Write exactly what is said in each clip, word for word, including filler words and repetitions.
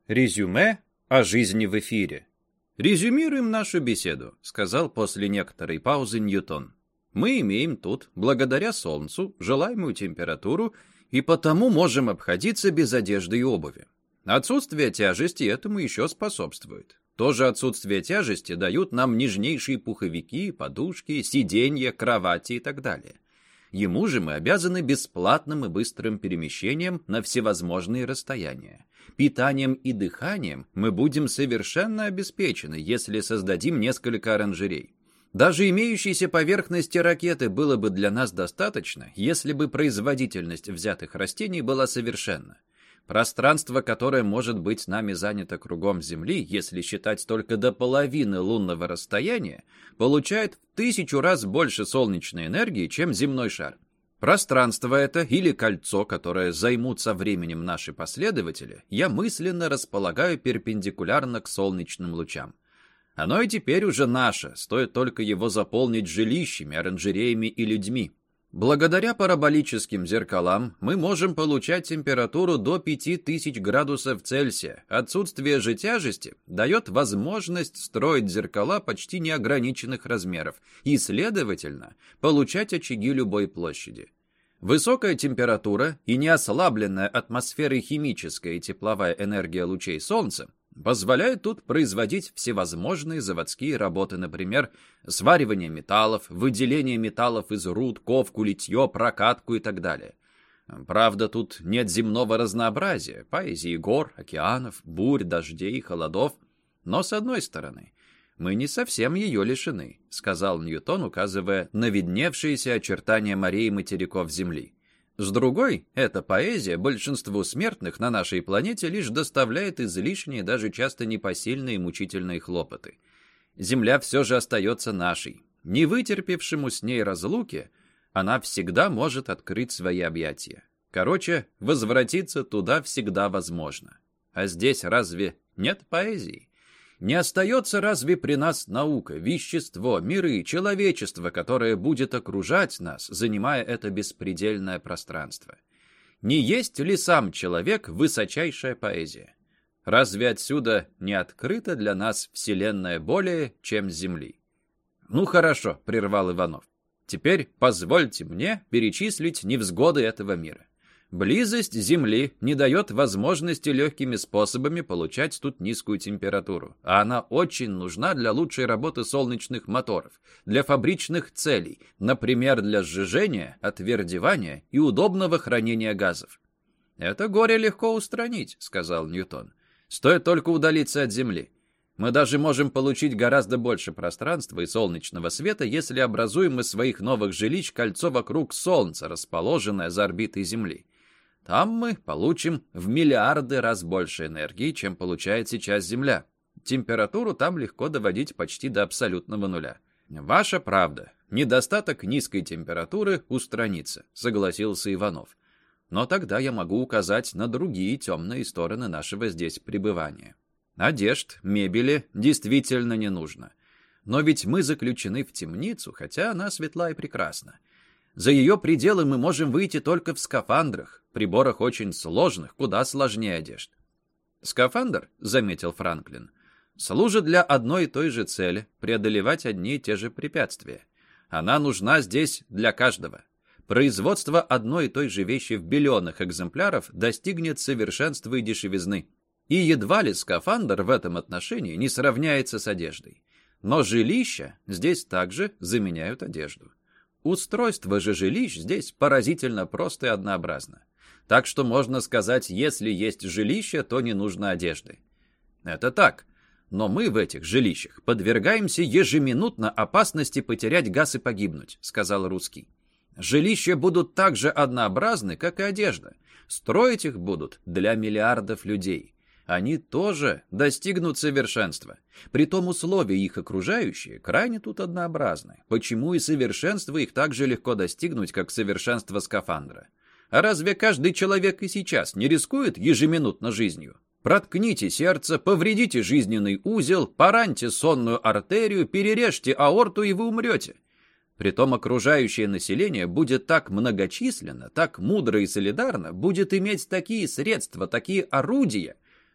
Резюме о жизни в эфире. «Резюмируем нашу беседу», — сказал после некоторой паузы Ньютон. «Мы имеем тут, благодаря Солнцу, желаемую температуру и потому можем обходиться без одежды и обуви. Отсутствие тяжести этому еще способствует. Тоже отсутствие тяжести дают нам нежнейшие пуховики, подушки, сиденья, кровати и так далее. Ему же мы обязаны бесплатным и быстрым перемещением на всевозможные расстояния. Питанием и дыханием мы будем совершенно обеспечены, если создадим несколько оранжерей. Даже имеющейся поверхности ракеты было бы для нас достаточно, если бы производительность взятых растений была совершенна. Пространство, которое может быть нами занято кругом Земли, если считать только до половины лунного расстояния, получает в тысячу раз больше солнечной энергии, чем земной шар. Пространство это, или кольцо, которое займут со временем наши последователи, я мысленно располагаю перпендикулярно к солнечным лучам. Оно и теперь уже наше, стоит только его заполнить жилищами, оранжереями и людьми. Благодаря параболическим зеркалам мы можем получать температуру до пяти тысяч градусов Цельсия. Отсутствие же тяжести дает возможность строить зеркала почти неограниченных размеров и, следовательно, получать очаги любой площади. Высокая температура и неослабленная атмосферой химическая и тепловая энергия лучей Солнца позволяют тут производить всевозможные заводские работы, например, сваривание металлов, выделение металлов из руд, ковку, литье, прокатку и так далее. Правда, тут нет земного разнообразия, поэзии гор, океанов, бурь, дождей и холодов. Но, с одной стороны, мы не совсем ее лишены, сказал Ньютон, указывая на видневшиеся очертания морей и материков Земли. С другой, эта поэзия большинству смертных на нашей планете лишь доставляет излишние, даже часто непосильные и мучительные хлопоты. Земля все же остается нашей. Не вытерпевшему с ней разлуки, она всегда может открыть свои объятия. Короче, возвратиться туда всегда возможно. А здесь разве нет поэзии? Не остается разве при нас наука, вещество, миры, человечество, которое будет окружать нас, занимая это беспредельное пространство? Не есть ли сам человек высочайшая поэзия? Разве отсюда не открыта для нас вселенная более, чем Земли? Ну хорошо, прервал Иванов. Теперь позвольте мне перечислить невзгоды этого мира. Близость Земли не дает возможности легкими способами получать тут низкую температуру, а она очень нужна для лучшей работы солнечных моторов, для фабричных целей, например, для сжижения, отвердевания и удобного хранения газов. «Это горе легко устранить», — сказал Ньютон. «Стоит только удалиться от Земли. Мы даже можем получить гораздо больше пространства и солнечного света, если образуем из своих новых жилищ кольцо вокруг Солнца, расположенное за орбитой Земли. Там мы получим в миллиарды раз больше энергии, чем получает сейчас Земля. Температуру там легко доводить почти до абсолютного нуля. Ваша правда, недостаток низкой температуры устранится, согласился Иванов. Но тогда я могу указать на другие темные стороны нашего здесь пребывания. Одежд, мебели действительно не нужно. Но ведь мы заключены в темницу, хотя она светла и прекрасна. За ее пределы мы можем выйти только в скафандрах, приборах очень сложных, куда сложнее одежд. Скафандр, заметил Франклин, служит для одной и той же цели – преодолевать одни и те же препятствия. Она нужна здесь для каждого. Производство одной и той же вещи в биллионах экземпляров достигнет совершенства и дешевизны. И едва ли скафандр в этом отношении не сравняется с одеждой. Но жилища здесь также заменяют одежду. Устройство же жилищ здесь поразительно просто и однообразно. Так что можно сказать, если есть жилище, то не нужно одежды. Это так. Но мы в этих жилищах подвергаемся ежеминутно опасности потерять газ и погибнуть, сказал русский. Жилища будут так же однообразны, как и одежда. Строить их будут для миллиардов людей. Они тоже достигнут совершенства. Притом условия их окружающие крайне тут однообразны. Почему и совершенство их так же легко достигнуть, как совершенство скафандра? А разве каждый человек и сейчас не рискует ежеминутно жизнью? Проткните сердце, повредите жизненный узел, пораньте сонную артерию, перережьте аорту, и вы умрете. Притом окружающее население будет так многочисленно, так мудро и солидарно, будет иметь такие средства, такие орудия,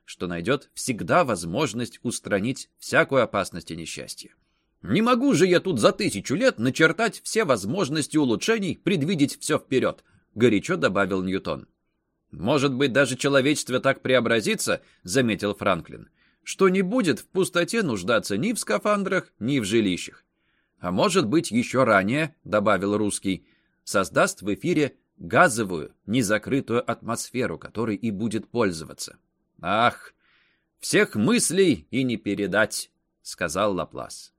что найдет всегда возможность устранить всякую опасность и несчастье. «Не могу же я тут за тысячу лет начертать все возможности улучшений, предвидеть все вперед», — горячо добавил Ньютон. «Может быть, даже человечество так преобразится, — заметил Франклин, — что не будет в пустоте нуждаться ни в скафандрах, ни в жилищах. А может быть, еще ранее, — добавил Русский, — создаст в эфире газовую, незакрытую атмосферу, которой и будет пользоваться». «Ах, всех мыслей и не передать», — сказал Лаплас.